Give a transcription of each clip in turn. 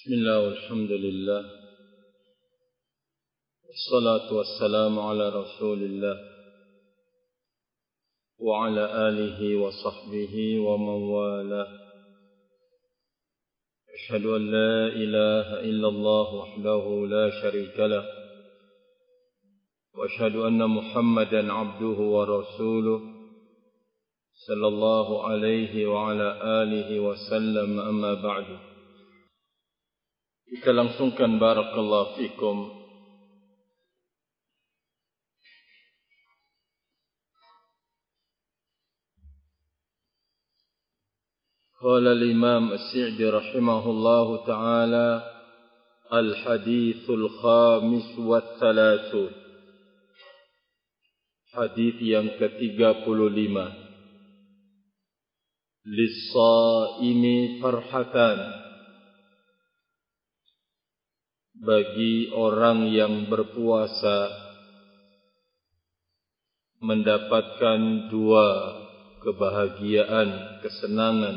Bismillah walhamdulillah wassalatu wassalamu ala rasulillah wa ala alihi wa sahbihi wa man walah. Ashhadu an la ilaha illallah wahdahu la sharika lah wa ashhadu anna Muhammadan abduhu wa rasuluh sallallahu alaihi wa ala alihi wa sallam. Amma ba'du. Kita langsungkan barakallahu fikum qala al-imam as-Sa'di rahimahullahu ta'ala al-hadithul khamis wa thalathun, hadith yang ke-35. Lis-saimi farhatan, bagi orang yang berpuasa mendapatkan dua kebahagiaan, kesenangan.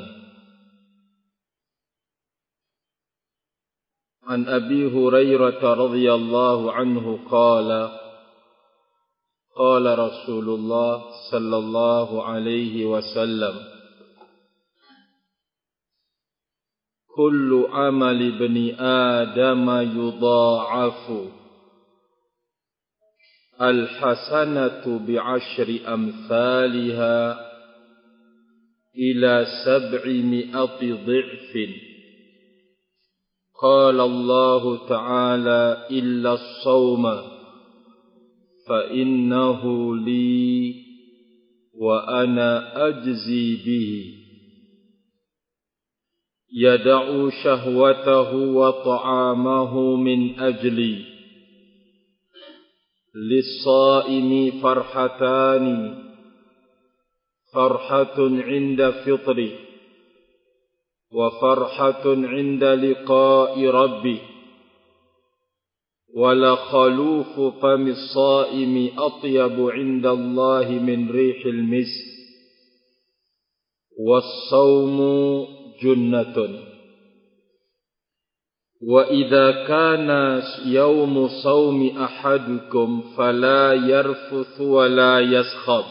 An Abi Hurairah radhiyallahu anhu qala qala Rasulullah sallallahu alaihi wasallam, kullu amali bani Adam yudha'afu al-hasanatu bi'ashri amthaliha ila 700 dhi'fin. Qala Allah ta'ala illa as-sawma fa innahu li wa ana ajzi bihi yada'u syahwatahu wa ta'amahu min ajli. Lis-saimi farhatani, farhatun 'inda fitri wa farhatun 'inda liqa'i rabbi, wa la khalufu famis saimi atyabu 'inda Allahi min rihil misk. Was-sawmu junnatun, wa idza kana yawmu sawmi ahadukum fala yarfuth wa la yaskhab,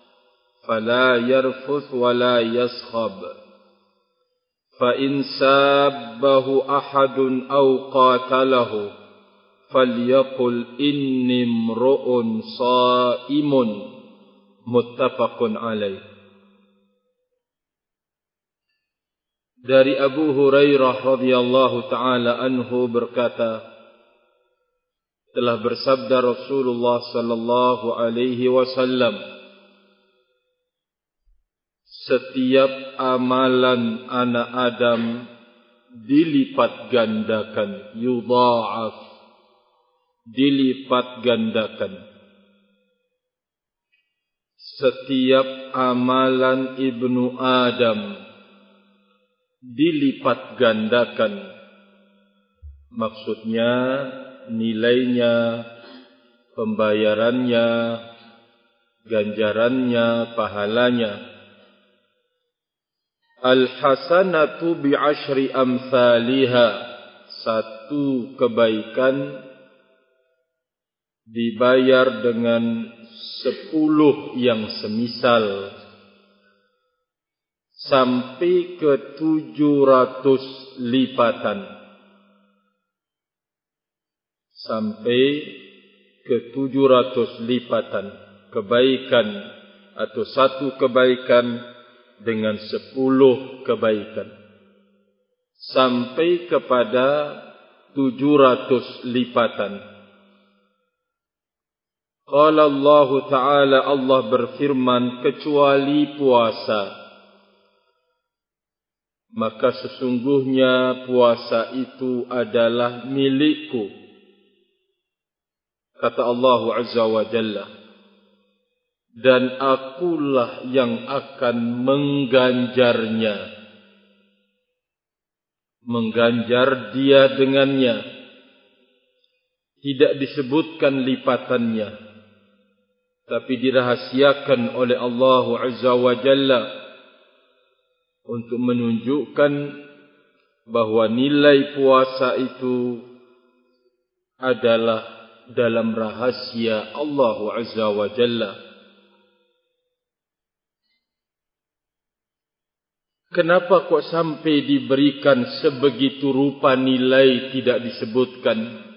fa in sabbahu ahadun aw qatalahu falyaqul inni imru'un sha'imun. Muttafaqun alaih. Dari Abu Hurairah radhiyallahu ta'ala anhu berkata, telah bersabda Rasulullah sallallahu alaihi wasallam, setiap amalan anak Adam dilipat gandakan, yudha'af, dilipat gandakan. Setiap amalan ibnu Adam dilipat gandakan, maksudnya nilainya, pembayarannya, ganjarannya, pahalanya. Al-hasanatu bi'ashri amthaliha, satu kebaikan dibayar dengan 10 yang semisal, sampai ke 700 lipatan. Sampai ke 700 lipatan kebaikan, atau satu kebaikan dengan 10 kebaikan, sampai kepada 700 lipatan. Qala Allah Ta'ala, Allah berfirman, kecuali puasa, maka sesungguhnya puasa itu adalah milikku. Kata Allah Azza wa Jalla, dan akulah yang akan mengganjarnya, mengganjar dia dengannya. Tidak disebutkan lipatannya, tapi dirahasiakan oleh Allah Azza wa Jalla untuk menunjukkan bahwa nilai puasa itu adalah dalam rahasia Allah Azza wa Jalla. Kenapa kok sampai diberikan sebegitu rupa nilai tidak disebutkan?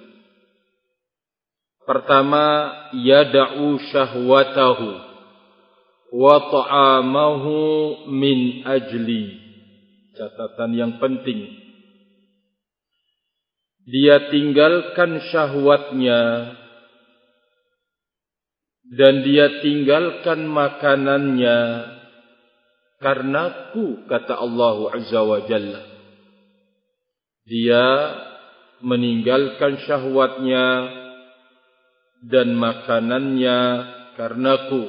Pertama, yada'u syahwatahu wa ta'amahu min ajli. Catatan yang penting. Dia tinggalkan syahwatnya dan dia tinggalkan makanannya karenaku, kata Allah Azza wa Jalla. Dia meninggalkan syahwatnya dan makanannya karenaku.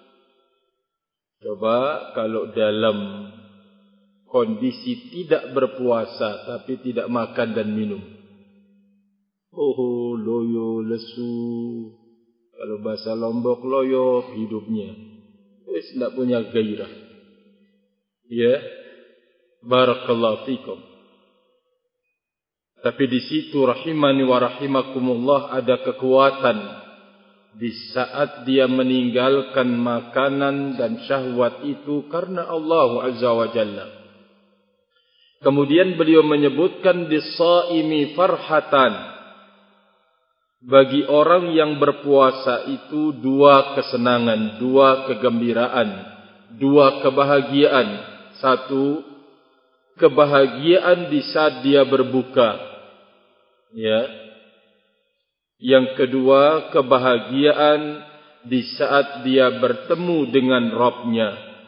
Coba kalau dalam kondisi tidak berpuasa tapi tidak makan dan minum. Oh, loyo lesu. Kalau bahasa Lombok, loyo hidupnya. Wis tidak punya gairah. Ya, barakallahu fikum. Tapi di situ rahimani wa rahimakumullah ada kekuatan. Di saat dia meninggalkan makanan dan syahwat itu karena Allah Azza wa Jalla. Kemudian beliau menyebutkan dis-shaimi farhatan. Bagi orang yang berpuasa itu dua kesenangan, dua kegembiraan, dua kebahagiaan. Satu, kebahagiaan di saat dia berbuka. Ya. Yang kedua, kebahagiaan di saat dia bertemu dengan Rabb-Nya.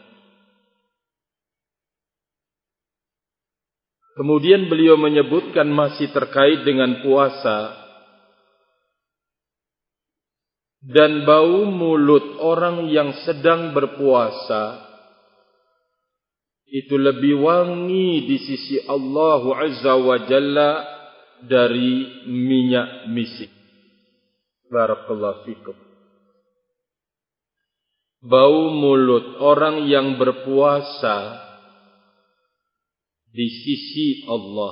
Kemudian beliau menyebutkan masih terkait dengan puasa. Dan bau mulut orang yang sedang berpuasa itu lebih wangi di sisi Allah Azza wa Jalla dari minyak misik. Barakallahu fikum. Bau mulut orang yang berpuasa di sisi Allah,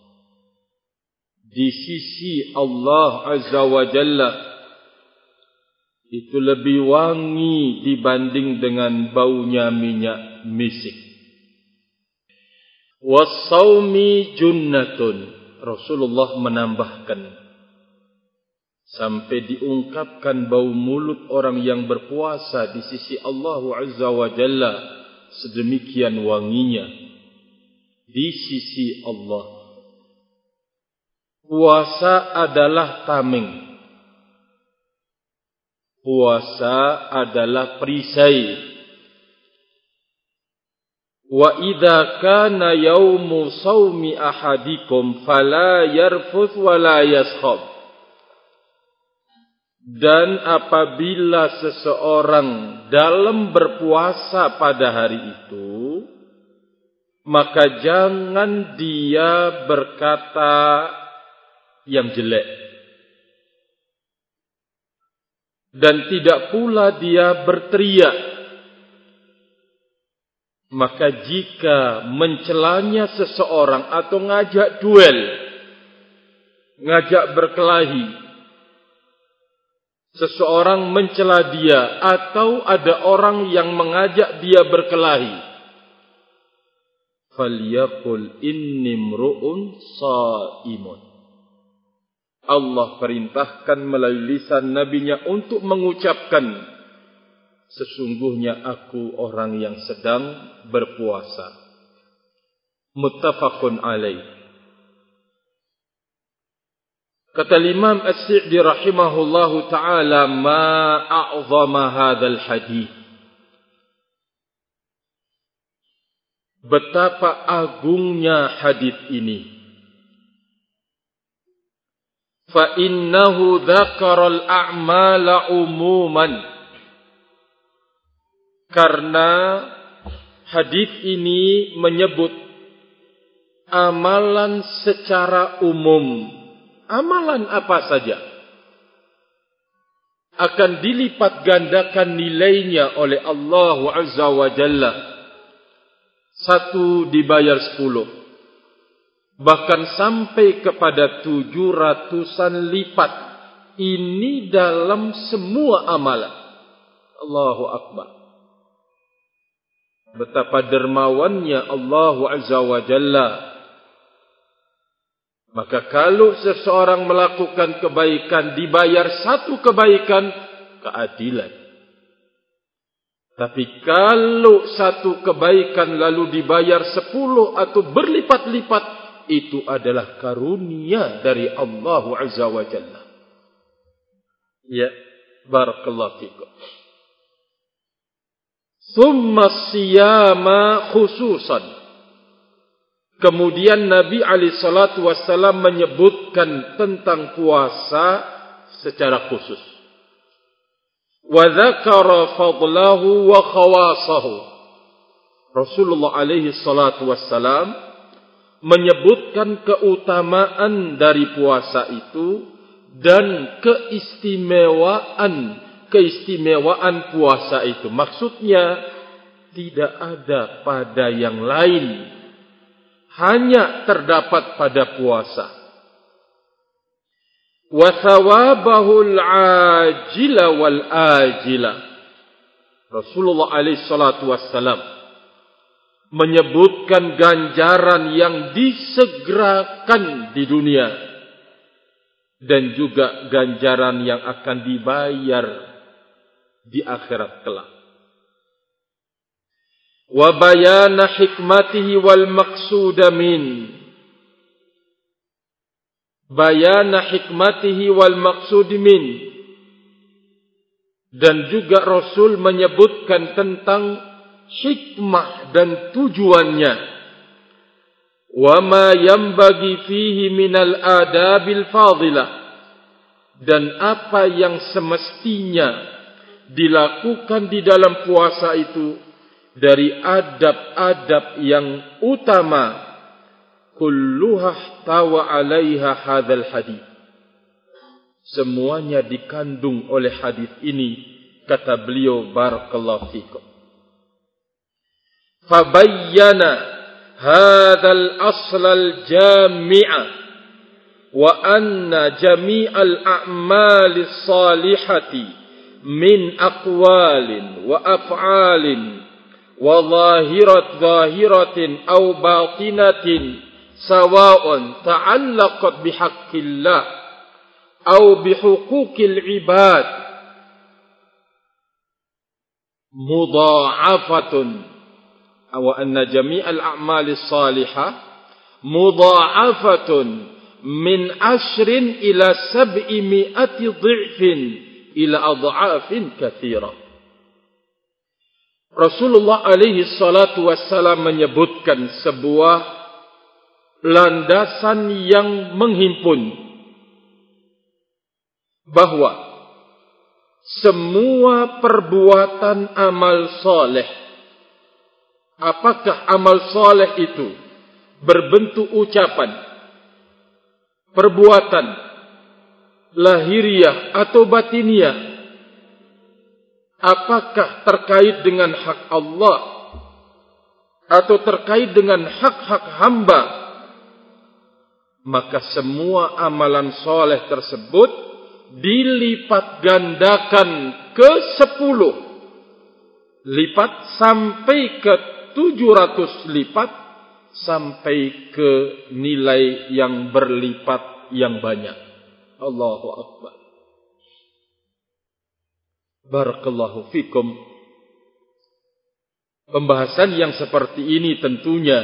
di sisi Allah Azza wa Jalla, itu lebih wangi dibanding dengan baunya minyak misik. Was-saumi junnatun. Rasulullah menambahkan sampai diungkapkan bau mulut orang yang berpuasa di sisi Allah Azza wa Jalla sedemikian wanginya di sisi Allah. Puasa adalah tameng. Puasa adalah perisai. Wa idza kana yaumu shaumi ahadikum fala yarfuth wa la yaskhab. Dan apabila seseorang dalam berpuasa pada hari itu, maka jangan dia berkata yang jelek. Dan tidak pula dia berteriak. Maka jika mencelanya seseorang atau ngajak duel, ngajak berkelahi, seseorang mencela dia atau ada orang yang mengajak dia berkelahi, falyaqul inni mru'un shaimun. Allah perintahkan melalui lisan nabinya untuk mengucapkan, sesungguhnya aku orang yang sedang berpuasa. Muttafaqun alaih. Kata Imam As-Sa'di rahimahullahu ta'ala, ma a'zama hadzal hadis. Betapa agungnya hadis ini. Fa innahu dzakaral a'mala umuman. Karena hadis ini menyebut amalan secara umum. Amalan apa saja akan dilipat gandakan nilainya oleh Allah Azza wa Jalla. 1 dibayar 10, Bahkan sampai kepada 700-an lipat. Ini dalam semua amalan. Allahu Akbar. Betapa dermawannya Allah Azza wa Jalla. Maka kalau seseorang melakukan kebaikan, dibayar satu kebaikan, keadilan. Tapi kalau satu kebaikan lalu dibayar 10 atau berlipat-lipat, itu adalah karunia dari Allah Azza wa Jalla. Ya, barakallahu fikum. Thumma siyama khususan. Kemudian Nabi alaihi salatu wasallam menyebutkan tentang puasa secara khusus. Wa dzakara fadlahu wa khawasahu. Rasulullah alaihi salatu wasallam menyebutkan keutamaan dari puasa itu dan keistimewaan puasa itu. Maksudnya tidak ada pada yang lain, hanya terdapat pada puasa. Wa thawabahul ajila wal ajila. Rasulullah alaihi salatu wassalam menyebutkan ganjaran yang disegerakan di dunia dan juga ganjaran yang akan dibayar di akhirat kelak. Wa bayana hikmatihi wal maqsuda min. Bayana hikmatihi wal maqsud min. Dan juga Rasul menyebutkan tentang hikmah dan tujuannya. Wa ma yanbaghi fihi minal adabil fadilah. Dan apa yang semestinya dilakukan di dalam puasa itu dari adab-adab yang utama, kulluha tawa 'alaiha hadzal hadits. Semuanya dikandung oleh hadis ini, kata beliau barakallahu fikum. Fabayyana hadzal aslal jami'a wa anna jami'al a'malis salihati min aqwalin wa af'alin wa zahiratin aw batinatin sawa'un ta'allaqat bihaqqillah aw bihuquqil ibad mudha'afatun, wa anna jami'al a'malis salihah mudha'afatun min 10 ila 700 dhi'fin ila adha'afin katsira. Rasulullah alaihi salatu wassalam menyebutkan sebuah landasan yang menghimpun bahwa semua perbuatan amal soleh, apakah amal soleh itu berbentuk ucapan, perbuatan lahiriah atau batiniah, apakah terkait dengan hak Allah atau terkait dengan hak-hak hamba, maka semua amalan soleh tersebut dilipat gandakan ke 10 lipat sampai ke 700 lipat sampai ke nilai yang berlipat yang banyak. Allahu Akbar. Barakallahu fikum. Pembahasan yang seperti ini tentunya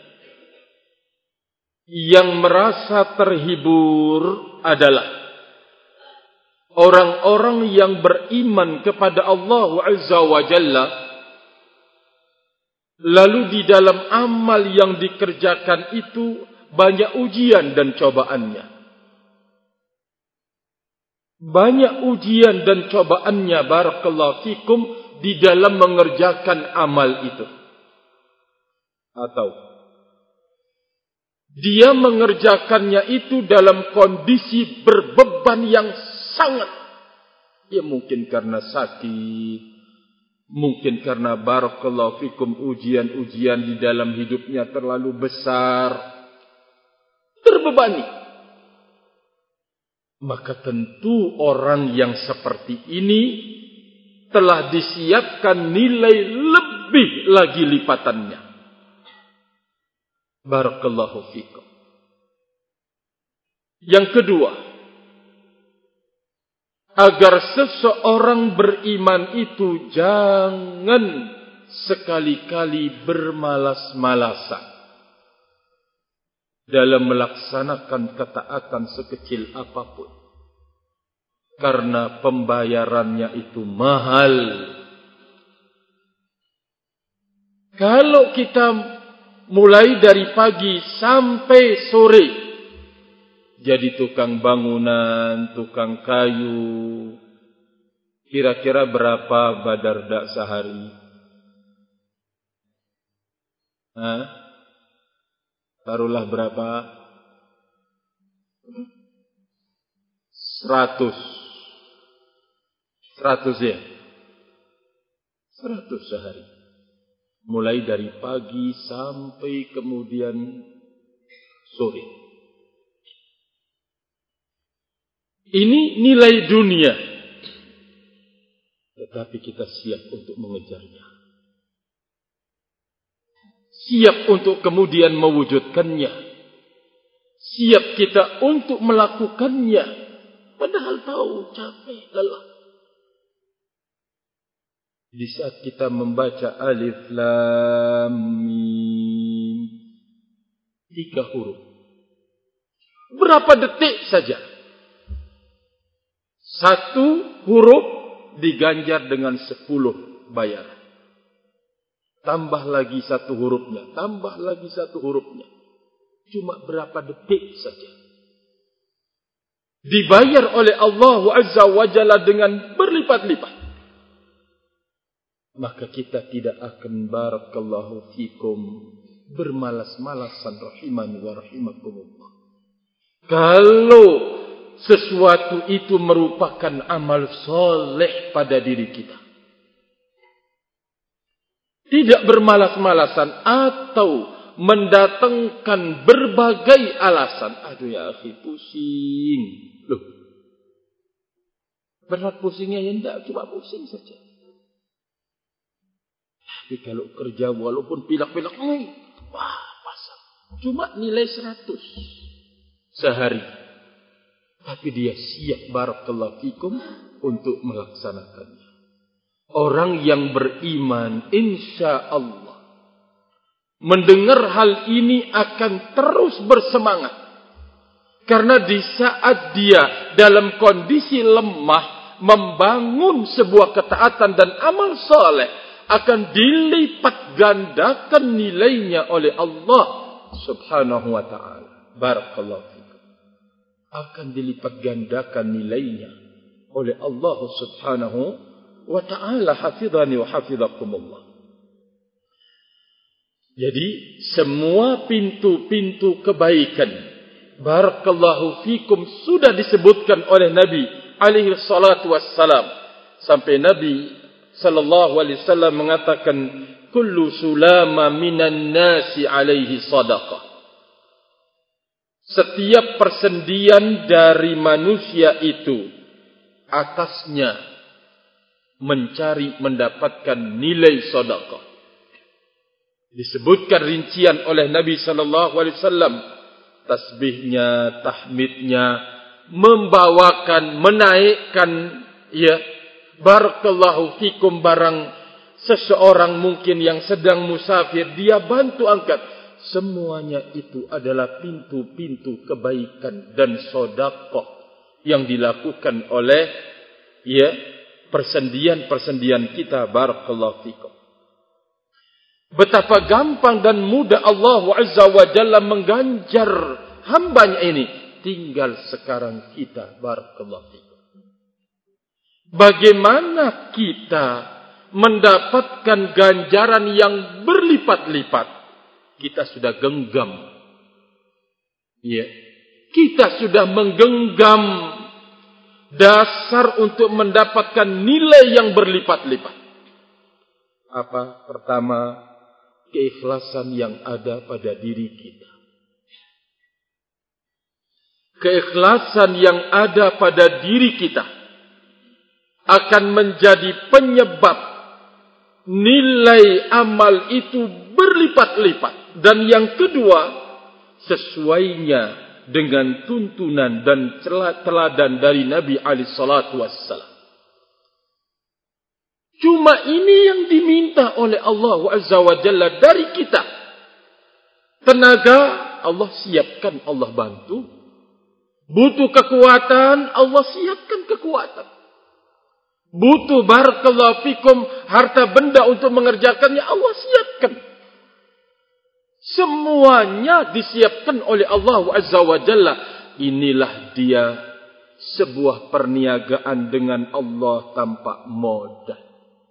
yang merasa terhibur adalah orang-orang yang beriman kepada Allah Azza wa Jalla, lalu di dalam amal yang dikerjakan itu banyak ujian dan cobaannya. Banyak ujian dan cobaannya barakallahu fikum di dalam mengerjakan amal itu. Atau dia mengerjakannya itu dalam kondisi berbeban yang sangat. Ya mungkin karena sakit, mungkin karena barakallahu fikum ujian-ujian di dalam hidupnya terlalu besar. terbebani. Maka tentu orang yang seperti ini telah disiapkan nilai lebih lagi lipatannya. Barakallahu fikum. Yang kedua, agar seseorang beriman itu jangan sekali-kali bermalas-malasan dalam melaksanakan ketaatan sekecil apapun. Karena pembayarannya itu mahal. Kalau kita mulai dari pagi sampai sore jadi tukang bangunan, tukang kayu, kira-kira berapa badardak sehari? Taruhlah berapa? 100 ya? 100 sehari. Mulai dari pagi sampai kemudian sore. Ini nilai dunia. Tetapi kita siap untuk mengejarnya. Siap untuk kemudian mewujudkannya. Siap kita untuk melakukannya. Padahal tahu capek, lelah. Di saat kita membaca alif lam mim, 3 huruf. Berapa detik saja. 1 huruf diganjar dengan 10 bayaran. Tambah lagi 1 hurufnya. Tambah lagi 1 hurufnya. Cuma berapa detik saja. Dibayar oleh Allah Azza wa Jalla dengan berlipat-lipat. Maka kita tidak akan barakallahu fikum bermalas-malasan rahimani wa rahimakumullah. Kalau sesuatu itu merupakan amal soleh pada diri kita. Tidak bermalas-malasan atau mendatangkan berbagai alasan. Aduh ya akhi, pusing. Loh. Berat pusingnya ya enggak, cuma pusing saja. Tapi kalau kerja walaupun pilak-pilak, wah pasang. Cuma nilai 100 sehari. Tapi dia siap barakallahu fikum untuk melaksanakannya. Orang yang beriman insya Allah mendengar hal ini akan terus bersemangat. Karena di saat dia dalam kondisi lemah membangun sebuah ketaatan dan amal soleh akan dilipat gandakan nilainya oleh Allah Subhanahu wa ta'ala. Barakallahu fikum. Akan dilipat gandakan nilainya oleh Allah Subhanahu wa ta'ala. Hafidhani wa hafidhakumullah. Jadi semua pintu-pintu kebaikan barakallahu fikum sudah disebutkan oleh Nabi alaihi salatu wassalam. Sampai Nabi sallallahu alaihi wasallam mengatakan kullu sulama minan nasi alaihi sadaqah. Setiap persendian dari manusia itu atasnya mencari mendapatkan nilai sedekah. Disebutkan rincian oleh Nabi sallallahu alaihi wasallam, tasbihnya, tahmidnya, membawakan, menaikkan ya barakallahu fikum barang seseorang mungkin yang sedang musafir, dia bantu angkat. Semuanya itu adalah pintu-pintu kebaikan dan sedekah yang dilakukan oleh ya persendian-persendian kita barakallahu fikum. Betapa gampang dan mudah Allah Azza wa Jalla mengganjar hambanya ini. Tinggal sekarang kita barakallahu fikum. Bagaimana kita mendapatkan ganjaran yang berlipat-lipat? Kita sudah genggam. Ya. Kita sudah menggenggam dasar untuk mendapatkan nilai yang berlipat-lipat. Apa? Pertama, keikhlasan yang ada pada diri kita. keikhlasan yang ada pada diri kita akan menjadi penyebab nilai amal itu berlipat-lipat. Dan yang kedua, sesuainya dengan tuntunan dan teladan dari Nabi alaihi salatu wassalam. Cuma ini yang diminta oleh Allah Azza wa Jalla dari kita. Tenaga Allah siapkan, Allah bantu. Butuh kekuatan, Allah siapkan kekuatan. Butuh barakallahu fikum harta benda untuk mengerjakannya, Allah siapkan. Semuanya disiapkan oleh Allah Azza wa Jalla. Inilah dia sebuah perniagaan dengan Allah tanpa modal.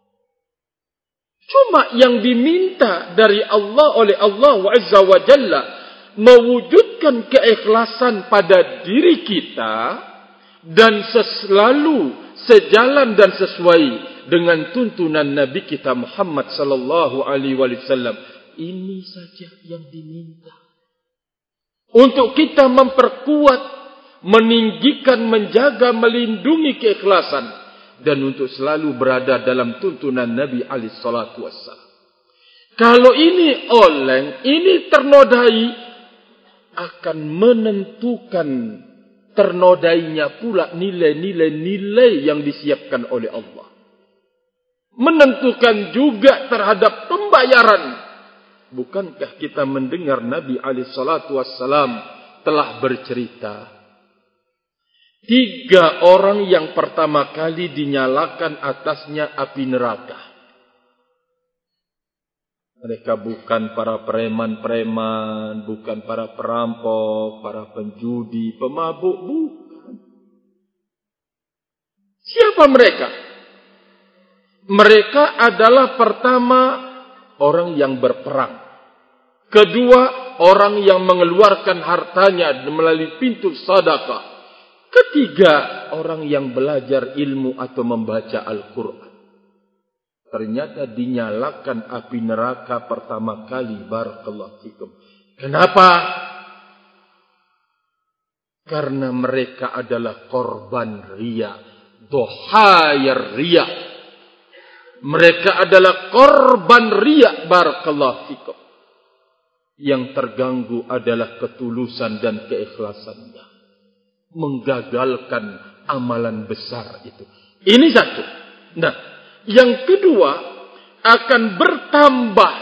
Cuma yang diminta dari Allah oleh Allah Azza wa Jalla mewujudkan keikhlasan pada diri kita dan selalu sejalan dan sesuai dengan tuntunan Nabi kita Muhammad sallallahu alaihi wasallam. Ini saja yang diminta. Untuk kita memperkuat, meninggikan, menjaga, melindungi keikhlasan. Dan untuk selalu berada dalam tuntunan Nabi alaihi salatu wassalam. Kalau ini oleng, ini ternodai, akan menentukan ternodainya pula nilai-nilai yang disiapkan oleh Allah. Menentukan juga terhadap pembayaran. Bukankah kita mendengar Nabi alaihi salatu wassalam telah bercerita, 3 orang yang pertama kali dinyalakan atasnya api neraka. Mereka bukan para preman-preman, bukan para perampok, para penjudi, pemabuk, bukan. Siapa mereka? Mereka adalah pertama orang yang berperang. Kedua, orang yang mengeluarkan hartanya melalui pintu sedekah. Ketiga, orang yang belajar ilmu atau membaca Al-Quran. Ternyata dinyalakan api neraka pertama kali. Barakallahu fikum. Kenapa? Karena mereka adalah korban riya. Dohayar riya. Mereka adalah korban riya. Barakallahu fikum. Yang terganggu adalah ketulusan dan keikhlasannya. Menggagalkan amalan besar itu. Ini satu. Nah, yang kedua, akan bertambah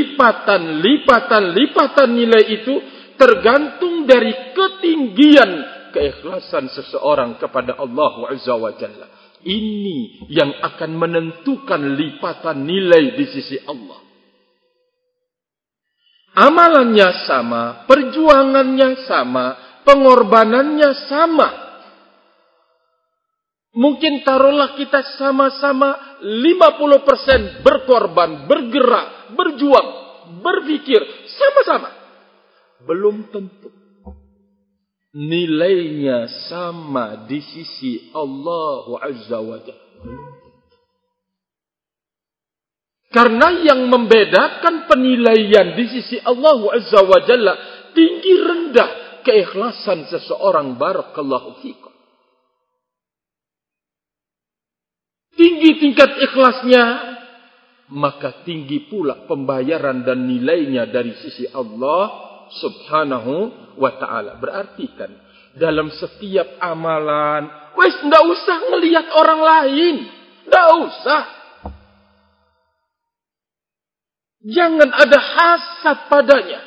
lipatan nilai itu tergantung dari ketinggian keikhlasan seseorang kepada Allah Azza wa Jalla. Ini yang akan menentukan lipatan nilai di sisi Allah. Amalannya sama, perjuangannya sama, pengorbanannya sama. Mungkin taruhlah kita sama-sama 50% berkorban, bergerak, berjuang, berpikir sama-sama. Belum tentu nilainya sama di sisi Allah Azza wa Jalla. Karena yang membedakan penilaian di sisi Allah Azza wa Jalla tinggi rendah keikhlasan seseorang. Barakallahu fikum. Tinggi tingkat ikhlasnya, maka tinggi pula pembayaran dan nilainya dari sisi Allah Subhanahu wa ta'ala. Berarti kan dalam setiap amalan, ndak usah ngelihat orang lain, ndak usah. Jangan ada hasad padanya.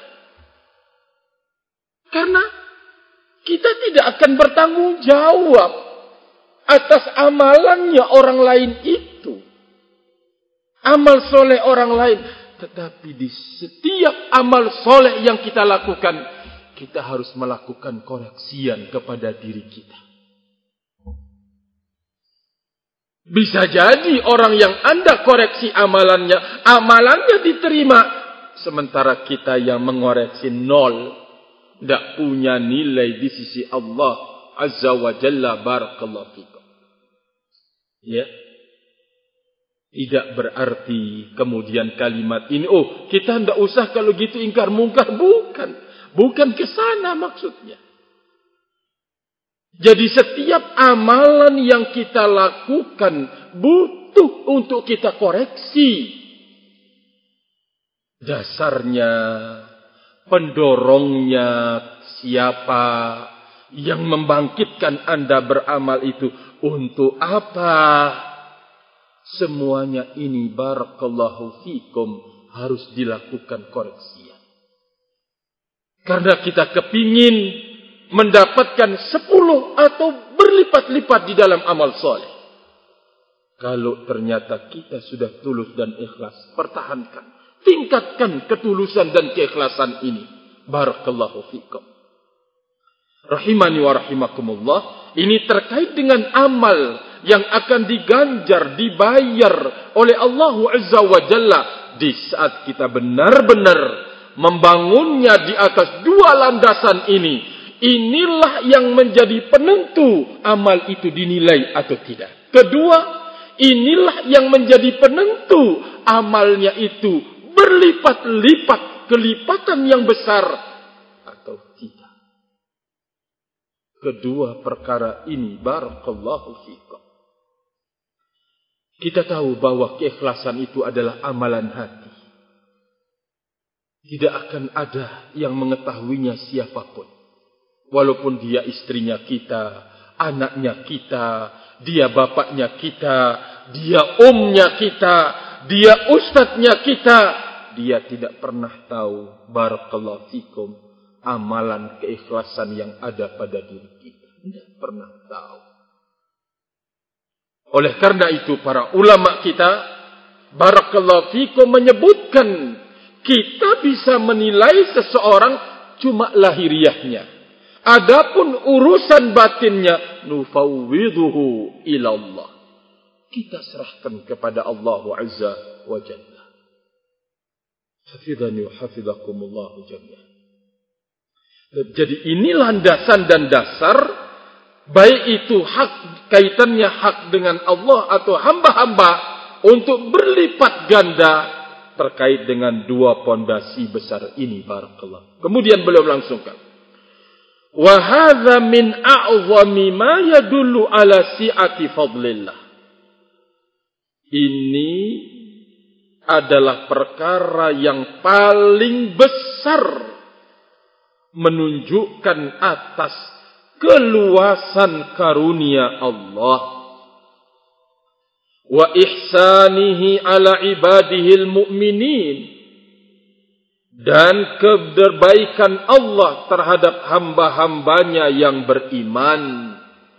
Karena kita tidak akan bertanggung jawab atas amalannya orang lain itu. Amal soleh orang lain. Tetapi di setiap amal soleh yang kita lakukan, kita harus melakukan koreksian kepada diri kita. Bisa jadi orang yang Anda koreksi amalannya diterima. Sementara kita yang mengoreksi nol. Tidak punya nilai di sisi Allah Azza wa Jalla. Barakallahu fikum. Ya. Tidak berarti kemudian kalimat ini, kita tidak usah kalau gitu ingkar mungkar. Bukan. Bukan ke sana maksudnya. Jadi setiap amalan yang kita lakukan butuh untuk kita koreksi. Dasarnya, pendorongnya siapa, yang membangkitkan Anda beramal itu untuk apa? Semuanya ini barakallahu fikum harus dilakukan koreksi. Karena kita kepingin mendapatkan 10 atau berlipat-lipat di dalam amal soleh. Kalau ternyata kita sudah tulus dan ikhlas, pertahankan, tingkatkan ketulusan dan keikhlasan ini. Barakallahu fikum. Rahimani wa rahimakumullah. Ini terkait dengan amal yang akan diganjar, dibayar oleh Allah Azza wa Jalla di saat kita benar-benar membangunnya di atas 2 landasan ini. Inilah yang menjadi penentu amal itu dinilai atau tidak. Kedua, inilah yang menjadi penentu amalnya itu berlipat-lipat, kelipatan yang besar atau tidak. Kedua perkara ini barakallahu fikum. Kita tahu bahwa keikhlasan itu adalah amalan hati. Tidak akan ada yang mengetahuinya siapapun. Walaupun dia istrinya kita, anaknya kita, dia bapaknya kita, dia umnya kita, dia ustadznya kita, dia tidak pernah tahu barakallahu fikum amalan keikhlasan yang ada pada diri kita. Tidak pernah tahu. Oleh karena itu para ulama kita barakallahu fikum menyebutkan kita bisa menilai seseorang cuma lahiriahnya. Adapun urusan batinnya nufawwidhuhu ila Allah. Kita serahkan kepada Allah Azza wa Jalla. Hafidhani wa hafidhakumullah jami'an. Jadi ini landasan dan dasar, baik itu hak kaitannya hak dengan Allah atau hamba-hamba untuk berlipat ganda terkait dengan 2 pondasi besar ini barakallah. Kemudian beliau melangsungkan, wa hadza min a'zami ma yadullu ala si'ati fadlillah. Ini adalah perkara yang paling besar menunjukkan atas keluasan karunia Allah wa ihsanihi ala ibadihil mu'minin, dan kebaikan Allah terhadap hamba-hambanya yang beriman.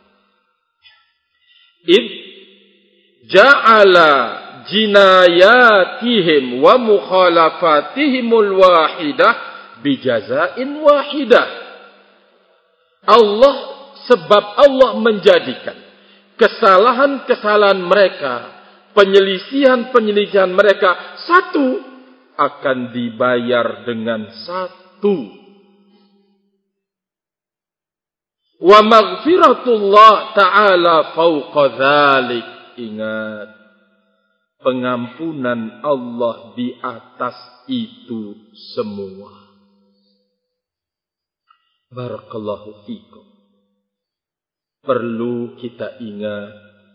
Id ja'ala jinayatihim wa mukhalafatihimul wahidah bijazain wahidah. Sebab Allah menjadikan kesalahan-kesalahan mereka, penyelisihan-penyelisihan mereka satu akan dibayar dengan satu. Wa maghfiratullah ta'ala fauqa dzalik. Ingat, pengampunan Allah di atas itu semua. Barakallahu fikum. Perlu kita ingat,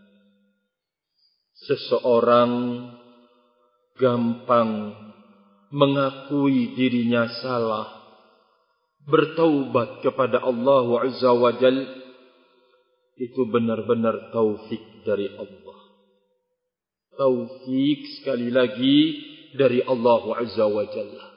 seseorang gampang mengakui dirinya salah, bertaubat kepada Allah Azza wa Jal, itu benar-benar taufik dari Allah. Taufik sekali lagi dari Allah Azza wa Jalla.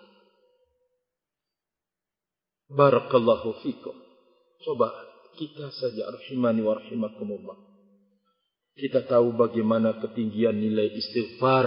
Barakallahu fikum. Coba kita saja rahimani wa rahimakumullah. Kita tahu bagaimana ketinggian nilai istighfar.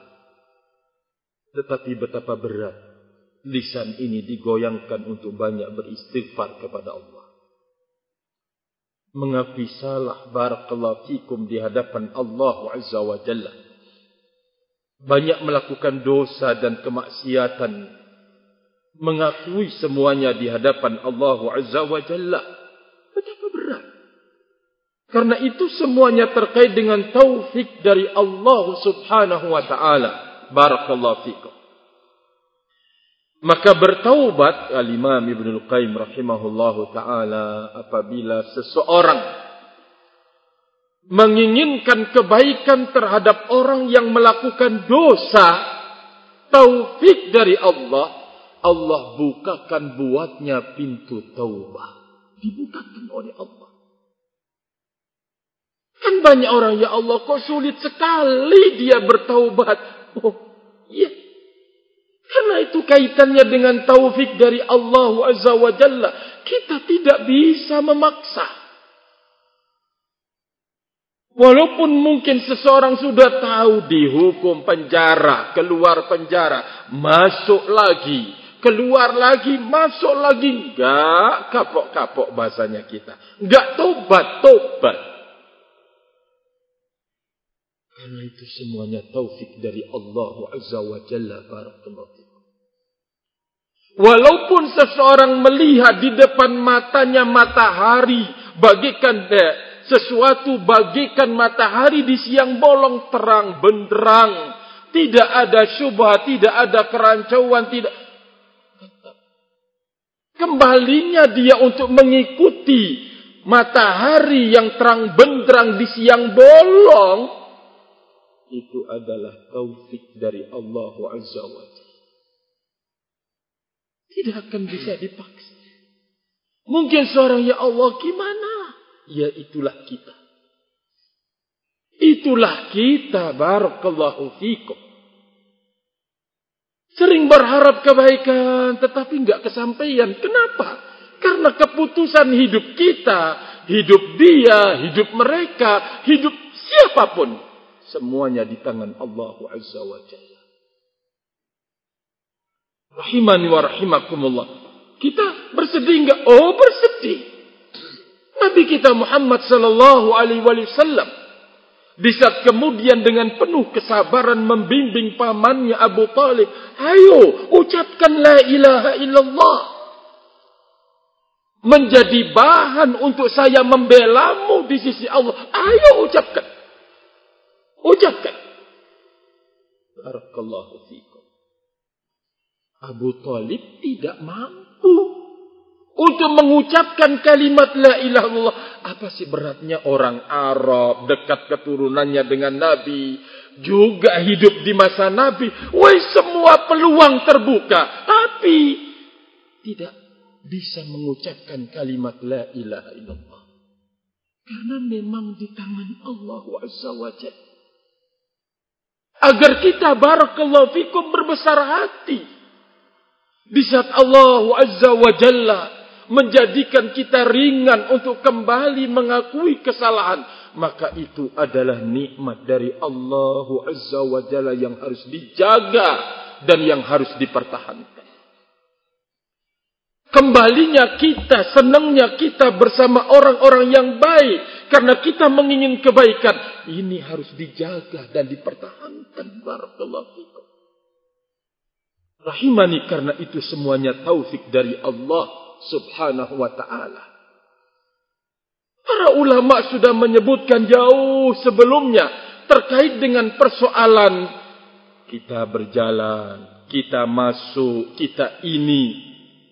Tetapi betapa berat lisan ini digoyangkan untuk banyak beristighfar kepada Allah. Mengakui salah barakallahu fikum di hadapan Allah Azza wa Jalla. Banyak melakukan dosa dan kemaksiatan. Mengakui semuanya di hadapan Allah Azza wa Jalla. Betapa berat. Karena itu semuanya terkait dengan taufik dari Allah Subhanahu wa ta'ala. Barakallahu fikum. Maka bertaubat Al-Imam Ibnul Qayyim rahimahullahu ta'ala apabila seseorang menginginkan kebaikan terhadap orang yang melakukan dosa, taufik dari Allah, Allah bukakan buatnya pintu taubah. Dibukakan oleh Allah. Kan banyak orang, ya Allah kok sulit sekali dia bertaubat. Oh iya, karena itu kaitannya dengan taufik dari Allah Azza wa Jalla. Kita tidak bisa memaksa. Walaupun mungkin seseorang sudah tahu dihukum penjara, keluar penjara, masuk lagi, keluar lagi, masuk lagi. Enggak kapok-kapok bahasanya kita. Enggak tobat. Karena itu semuanya taufik dari Allah Azza wa Jalla. Barakallahu fikum. Walaupun seseorang melihat di depan matanya matahari bagikan sesuatu bagikan matahari di siang bolong terang benderang, tidak ada syubhat, tidak ada kerancauan, tidak. Kembalinya dia untuk mengikuti matahari yang terang benderang di siang bolong, itu adalah taufik dari Allah Azza wa Jalla. Tidak akan bisa dipaksa. Mungkin seorang, ya Allah gimana? Ya itulah kita. Itulah kita. Barakallahu fikum. Sering berharap kebaikan tetapi enggak kesampaian. Kenapa? Karena keputusan hidup kita, hidup dia, hidup mereka, hidup siapapun, semuanya di tangan Allah Azza wa Jalla. Rahimani wa rahimakumullah. Kita bersedih enggak? Oh, bersedih. Nabi kita Muhammad sallallahu alaihi wasallam di saat kemudian dengan penuh kesabaran membimbing pamannya Abu Talib, ayo ucapkan la ilaha illallah, menjadi bahan untuk saya membelamu di sisi Allah. Ayo ucapkan. Barakallahu fikum. Abu Talib tidak mampu untuk mengucapkan kalimat la ilaha illallah. Apa sih beratnya orang Arab, dekat keturunannya dengan Nabi, juga hidup di masa Nabi. Semua peluang terbuka, tapi tidak bisa mengucapkan kalimat la ilaha illallah. Karena memang di tangan Allah Azza wa Jalla. Agar kita barakallahu fikum berbesar hati. Di saat Allah Azza wa Jalla menjadikan kita ringan untuk kembali mengakui kesalahan, maka itu adalah nikmat dari Allah Azza wa Jalla yang harus dijaga dan yang harus dipertahankan. Kembalinya kita, senangnya kita bersama orang-orang yang baik karena kita mengingin kebaikan, ini harus dijaga dan dipertahankan. Barakallahu fikum. Rahimani, karena itu semuanya taufik dari Allah Subhanahu wa ta'ala. Para ulama sudah menyebutkan jauh sebelumnya terkait dengan persoalan kita berjalan, kita masuk, kita ini.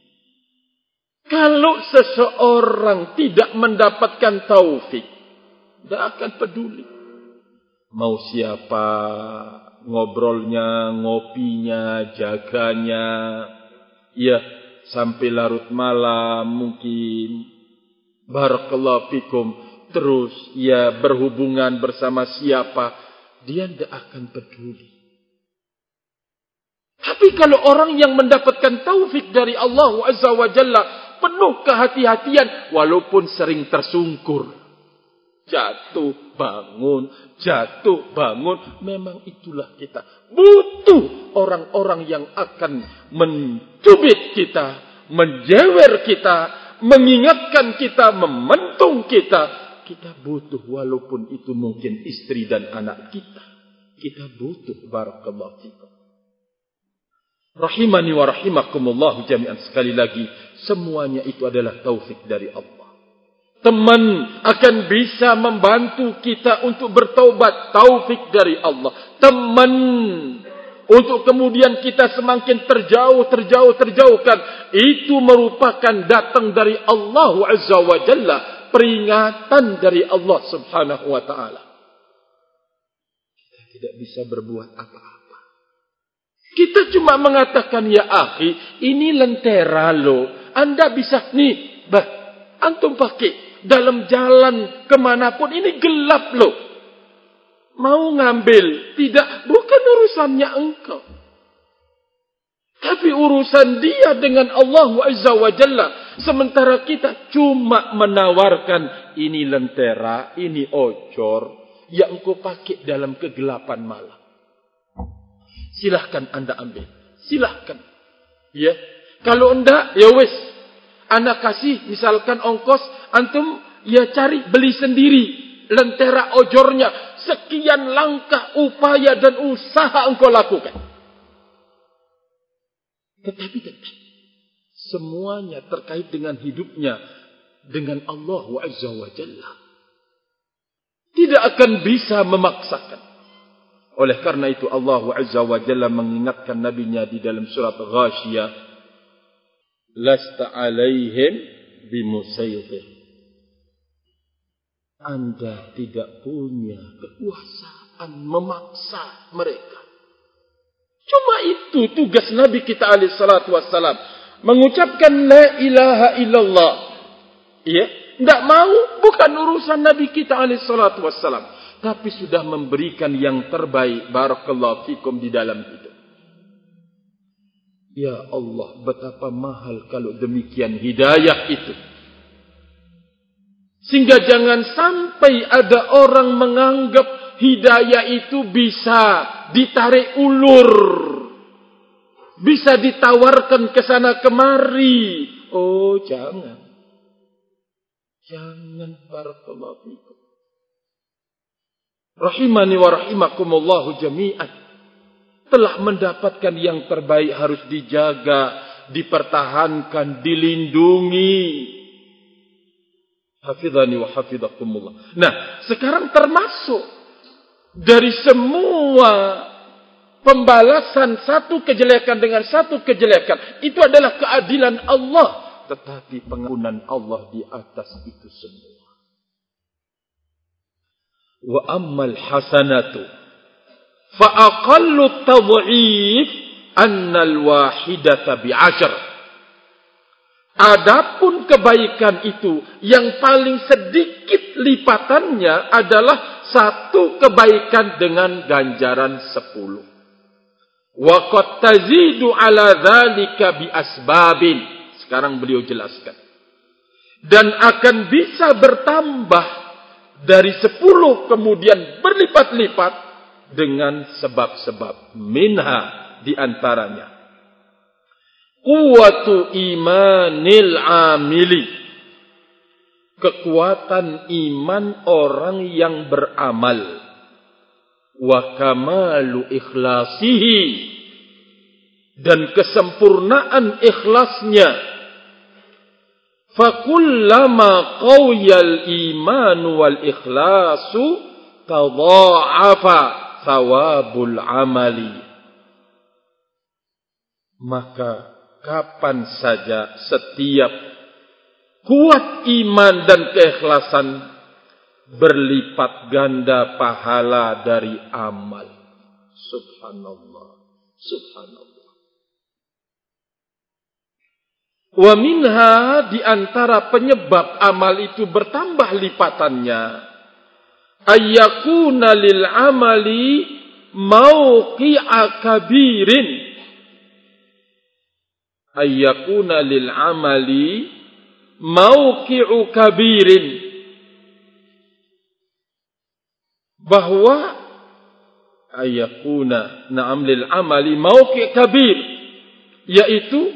Kalau seseorang tidak mendapatkan taufik, tidak akan peduli. Mau siapa ngobrolnya, ngopinya, jaganya, ya sampai larut malam mungkin. Barakallahu fikum. Terus ya berhubungan bersama siapa, dia tidak akan peduli. Tapi kalau orang yang mendapatkan taufik dari Allah Azza wa Jalla, penuh kehati-hatian, walaupun sering tersungkur, jatuh bangun, memang itulah kita. Butuh orang-orang yang akan mencubit kita, menjewer kita, mengingatkan kita, mementung kita. Kita butuh, walaupun itu mungkin istri dan anak kita. Kita butuh. Barakallahu fikum. Rahimani wa rahimakumullah jami'an. Sekali lagi, semuanya itu adalah taufik dari Allah. Teman akan bisa membantu kita untuk bertaubat, taufik dari Allah. Teman untuk kemudian kita semakin terjauhkan. Itu merupakan datang dari Allah Azza wa Jalla, peringatan dari Allah Subhanahu wa ta'ala. Kita tidak bisa berbuat apa-apa. Kita cuma mengatakan, ya akhi, ini lentera loh. Anda bisa, nih, antum pakai dalam jalan kemanapun, ini gelap loh. Mau ngambil, tidak, bukan urusannya engkau. Tapi urusan dia dengan Allah Azza wa Jalla. Sementara kita cuma menawarkan, ini lentera, ini ocor, yang engkau pakai dalam kegelapan malam. Silahkan Anda ambil. Silahkan. Ya. Kalau enggak, ya wes. Anda kasih misalkan ongkos, antum ya cari beli sendiri lentera ojornya. Sekian langkah upaya dan usaha engkau lakukan. Tetapi tetap semuanya terkait dengan hidupnya dengan Allah Azza wa Jalla. Tidak akan bisa memaksakan. Oleh karena itu Allah Azza wa Jalla mengingatkan nabinya di dalam surat Ghashiyah, lasta alaihim bimusaytir. Anda tidak punya kekuasaan memaksa mereka. Cuma itu tugas Nabi kita alaihi salatu wassalam, mengucapkan la ilaha illallah. Ya, tidak mau, bukan urusan Nabi kita alaihi salatu wassalam, tapi sudah memberikan yang terbaik, barakallahu fikum, di dalam hidup. Ya Allah, betapa mahal kalau demikian hidayah itu. Sehingga jangan sampai ada orang menganggap hidayah itu bisa ditarik ulur, bisa ditawarkan ke sana kemari. Oh, jangan. Jangan, barakallahu fikum. Rahimani wa rahimakumullahu jami'an. Telah mendapatkan yang terbaik harus dijaga, dipertahankan, dilindungi. Hafidhani wa hafidhakumullah. Nah, sekarang termasuk dari semua pembalasan satu kejelekan dengan satu kejelekan, itu adalah keadilan Allah. Tetapi pengampunan Allah di atas itu semua. Wa ammal hasanatu fa aqallu tad'if annal wahidata bi'ashar. Adapun kebaikan itu yang paling sedikit lipatannya adalah satu kebaikan dengan ganjaran 10. Wa qad tazidu ala dzalika bi asbabin. Sekarang beliau jelaskan. Dan akan bisa bertambah dari 10 kemudian berlipat-lipat dengan sebab-sebab. Minha, di antaranya quwwatu imanil amili, kekuatan iman orang yang beramal. Wa kamalu ikhlasihi, dan kesempurnaan ikhlasnya. Fakullama qawiyal imanu wal ikhlasu tadha'afa thawabul amali. Maka kapan saja setiap kuat iman dan keikhlasan, berlipat ganda pahala dari amal. Subhanallah, subhanallah. Wa minha, di antara penyebab amal itu bertambah lipatannya, ayyakuna lil amali mauqi'a kabirin. Ayyakuna lil amali mauqi'u kabirin, bahwa ayyakuna na'am lil amali mauqi' kabir, yaitu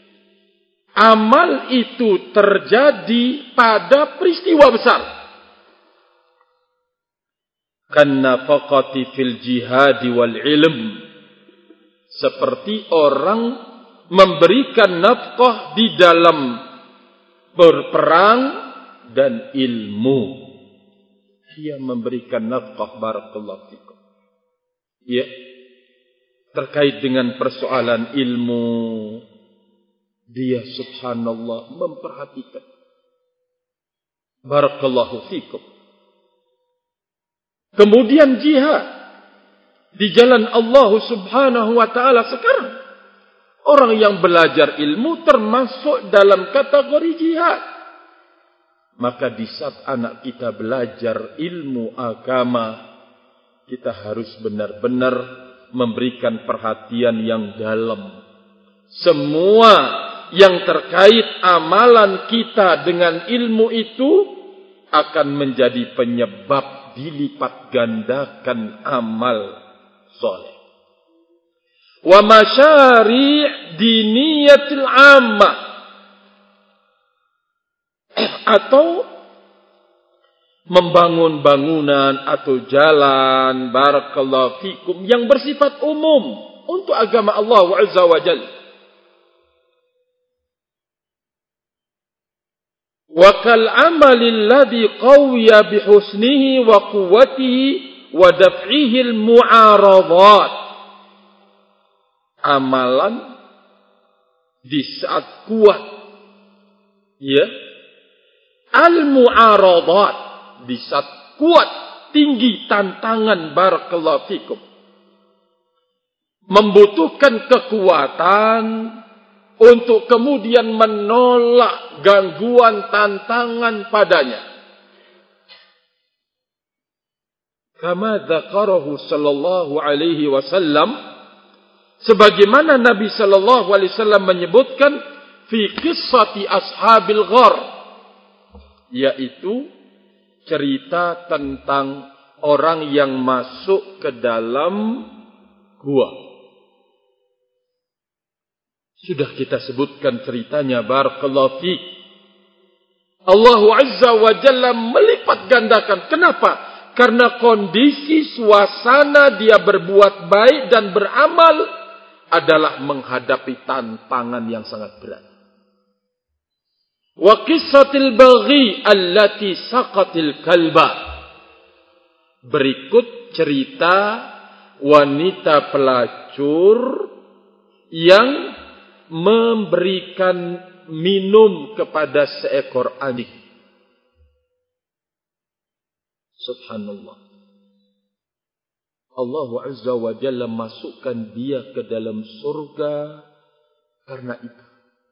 amal itu terjadi pada peristiwa besar. Kanna faqati fil jihadi wal ilm, seperti orang memberikan nafkah di dalam berperang dan ilmu. Dia memberikan nafkah, barakallahu fikum. Ya. terkait dengan persoalan ilmu, dia subhanallah memperhatikan. Barakallahu fikum. Kemudian jihad di jalan Allah subhanahu wa ta'ala sekarang. Orang yang belajar ilmu termasuk dalam kategori jihad. Maka di saat anak kita belajar ilmu agama, kita harus benar-benar memberikan perhatian yang dalam. Semua yang terkait amalan kita dengan ilmu itu akan menjadi penyebab dilipat gandakan amal soleh. Wa masyari' diniyatil ammah, atau membangun bangunan atau jalan barakallahu fikum yang bersifat umum untuk agama Allah Azza wa Jalla. Wa kal amalil ladzi qawiya bihusnihi wa quwwatihi wa daf'ihi al mu'aradat. Amalan di saat kuat, ya, al mu'aradat, di saat kuat, tinggi tantangan barakallahu fikum, membutuhkan kekuatan untuk kemudian menolak gangguan tantangan padanya. Kama dzakarahu sallallahu alaihi wasallam, sebagaimana Nabi sallallahu alaihi wasallam menyebutkan fi qissati ashabil ghar, yaitu cerita tentang orang yang masuk ke dalam gua. Sudah kita sebutkan ceritanya barakallahu fiik. Allah Azza wa Jalla melipat gandakan. Kenapa? Karena kondisi suasana dia berbuat baik dan beramal adalah menghadapi tantangan yang sangat berat. Wa qissatil baghi allati saqatil kalba. Berikut cerita wanita pelacur yang memberikan minum kepada seekor anjing. Subhanallah. Allah Azza wa Jalla masukkan dia ke dalam surga karena itu.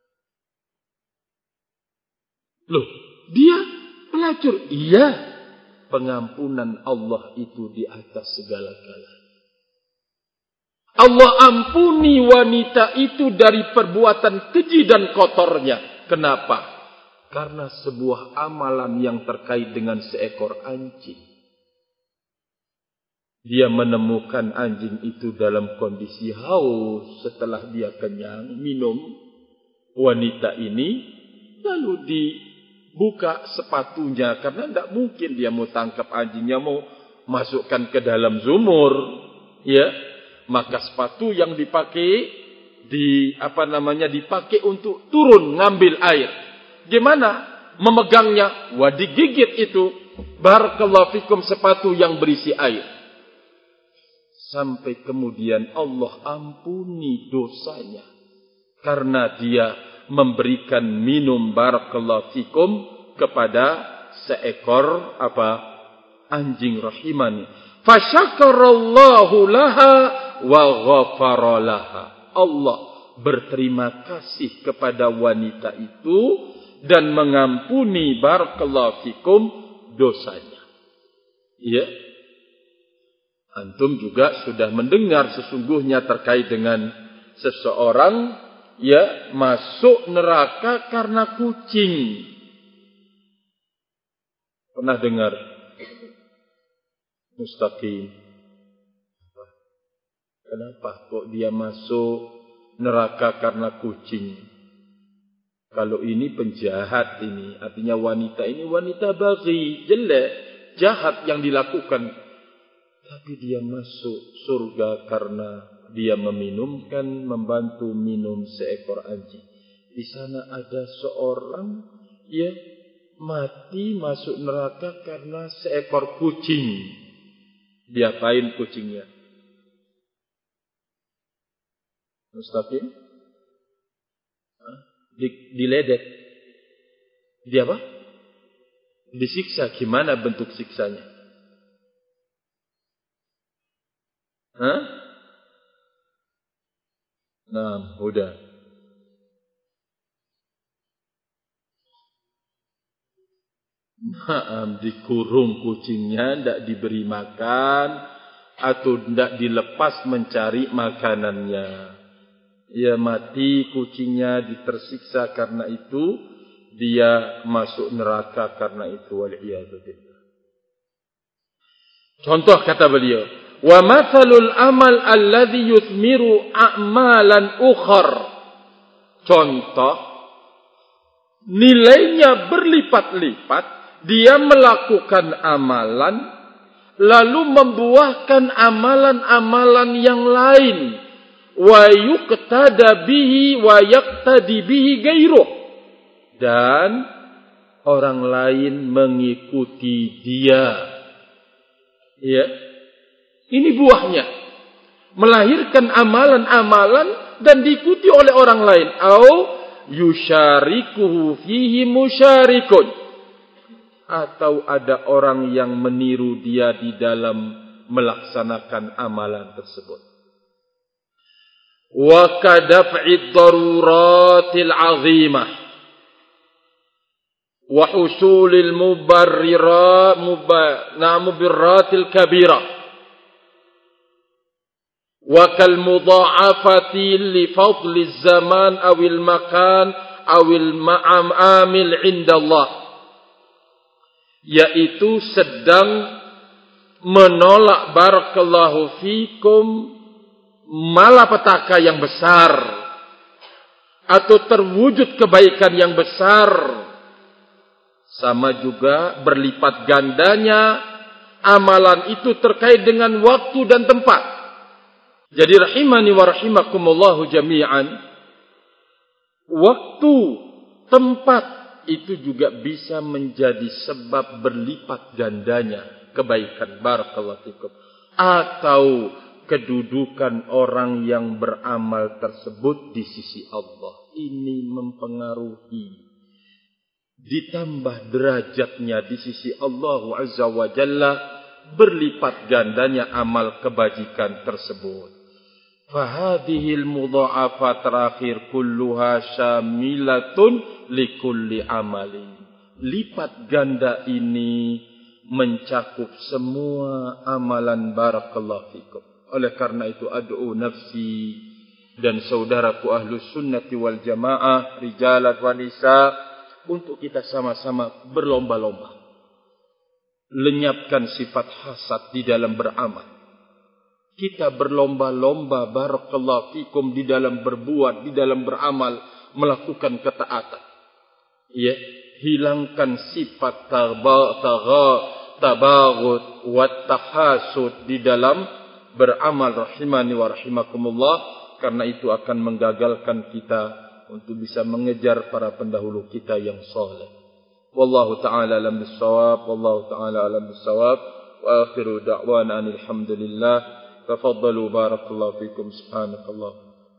Loh, dia pelacur. Iya, pengampunan Allah itu di atas segala-galanya. Allah ampuni wanita itu dari perbuatan keji dan kotornya. Kenapa? Karena sebuah amalan yang terkait dengan seekor anjing. Dia menemukan anjing itu dalam kondisi haus setelah dia kenyang minum. Wanita ini lalu dibuka sepatunya karena tidak mungkin dia mau tangkap anjingnya, mau masukkan ke dalam sumur, ya. Maka sepatu yang dipakai dipakai untuk turun ngambil air. Gimana memegangnya? Wah, digigit itu. Barakallahu fikum, sepatu yang berisi air. Sampai kemudian Allah ampuni dosanya karena dia memberikan minum barakallahu fikum kepada seekor anjing rahimani. Fasyakarallahu laha wa ghafaralaha. Allah berterima kasih kepada wanita itu dan mengampuni barakallahu fikum dosanya. Ya. Antum juga sudah mendengar sesungguhnya terkait dengan seseorang ya masuk neraka karena kucing. Pernah dengar? Mustaqim. Kenapa kok dia masuk neraka karena kucing? Kalau ini penjahat ini, artinya wanita ini wanita baghi, jelek, jahat yang dilakukan. Tapi dia masuk surga karena dia membantu minum seekor anjing. Di sana ada seorang ya mati masuk neraka karena seekor kucing. Diapain kucingnya? Mustaqim. Diledek. Dia apa? Disiksa. Gimana bentuk siksanya? Nah, udah. Dikurung kucingnya, tidak diberi makan, atau tidak dilepas mencari makanannya. Ia mati, kucingnya tersiksa karena itu, dia masuk neraka karena itu. Wal'iyadzubillah. Contoh kata beliau, wa mathalul amal alladhi yuthmiru a'malan ukhar. Contoh, nilainya berlipat-lipat. Dia melakukan amalan, lalu membuahkan amalan-amalan yang lain. Wa yuqtada bihi wa yaqtadi bihi gairuh. Dan orang lain mengikuti dia. Ya. Ini buahnya. Melahirkan amalan-amalan dan diikuti oleh orang lain. Au yusyarikuhu fihi musyarikun. Atau ada orang yang meniru dia di dalam melaksanakan amalan tersebut. Wa kadaf'id daruratil 'azimah wa husulil mubarratil kabirah wa kal mudha'afati li fadli zaman awil makan awil ma'amil 'inda Allah, yaitu sedang menolak barakallahu fikum malapetaka yang besar atau terwujud kebaikan yang besar, sama juga berlipat gandanya amalan itu terkait dengan waktu dan tempat. Jadi rahimani wa rahimakumullahu jami'an, waktu, tempat itu juga bisa menjadi sebab berlipat gandanya kebaikan, barakallahu fikum, atau kedudukan orang yang beramal tersebut di sisi Allah. Ini mempengaruhi, ditambah derajatnya di sisi Allah Azza wa Jalla, berlipat gandanya amal kebajikan tersebut. Fahadihil mudha'afat terakhir kulluha syamilatun likulli amalin. Lipat ganda ini mencakup semua amalan, barakallahu fikum. Oleh karena itu ad'u nafsi dan saudaraku ahlus sunnati wal jamaah, rijalan wa nisa, untuk kita sama-sama berlomba-lomba lenyapkan sifat hasad di dalam beramal. Kita berlomba-lomba, barakallahu fikum, di dalam berbuat, di dalam beramal, melakukan ketaatan. Ya, hilangkan sifat tabaghut wa tahasud di dalam beramal, rahimani wa rahimakumullah, karena itu akan menggagalkan kita untuk bisa mengejar para pendahulu kita yang saleh. Wallahu ta'ala alam bis-shawab, wallahu ta'ala alam bis-shawab, wa akhiru da'wana alhamdulillah. Tafaddalu barakallahu fikum, subhanakallah.